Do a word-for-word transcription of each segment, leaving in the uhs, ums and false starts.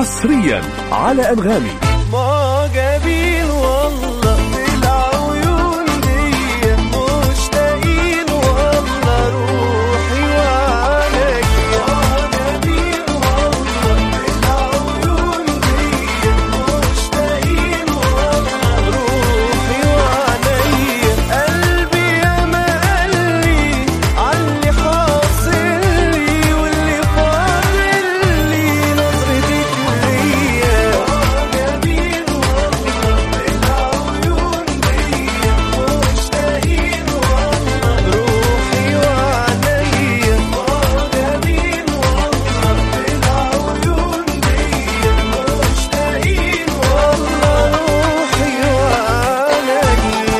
حصريا على أنغامي. معجبين والله بالعيون دي، مشتاقين والله روحي وعليا. معجبين والله بالعيون دي، مشتاقين والله روحي وعليا. قلبي يا ما قالي عاللي حاصل لي، واللي فاضل لي نظرتك ليا. معجبين والله بالعيون دي، مشتاقين والله روحي وعليا. معجبين والله بالعيون دي، مشتاقين والله روحي وعليا.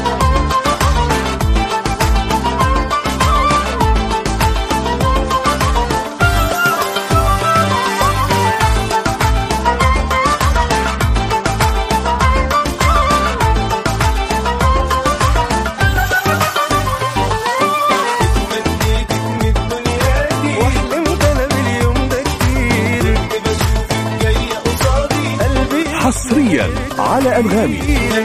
وحلمت انا باليوم ده كتير، كنت بشوفك جاية قصادي قلبي حصريا على أنغامي.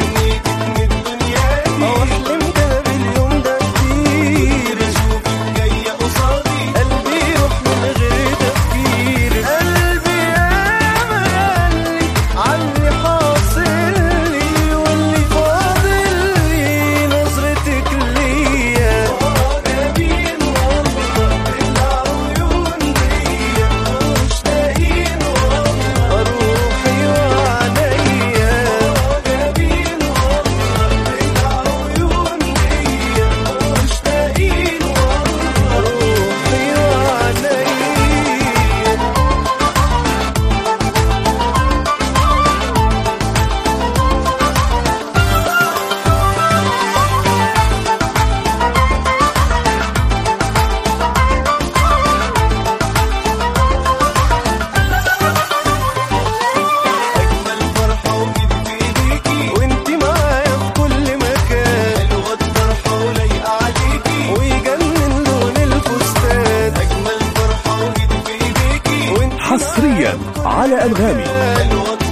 وحلمت انا باليوم ده كتير، بشوفك جاية قصادي قلبي يروح من غير تفكير. قلبي يا ما قالي عاللي حاصل لي، واللي فاضل لي نظرتك ليا. معجبين والله بالعيون دي، مشتاقين والله روحي وعليا. معجبين والله بالعيون دي، مشتاقين والله روحي وعليا. أجمل فرحة وإيد في إيديكي، وإنتي معايا في كل مكان. حلوة الطرحة ولايقة عليكي، ويجنن لون الفستان. أجمل فرحة وإيد في إيديكي، وإنتي حصريا على أنغامي. حلوة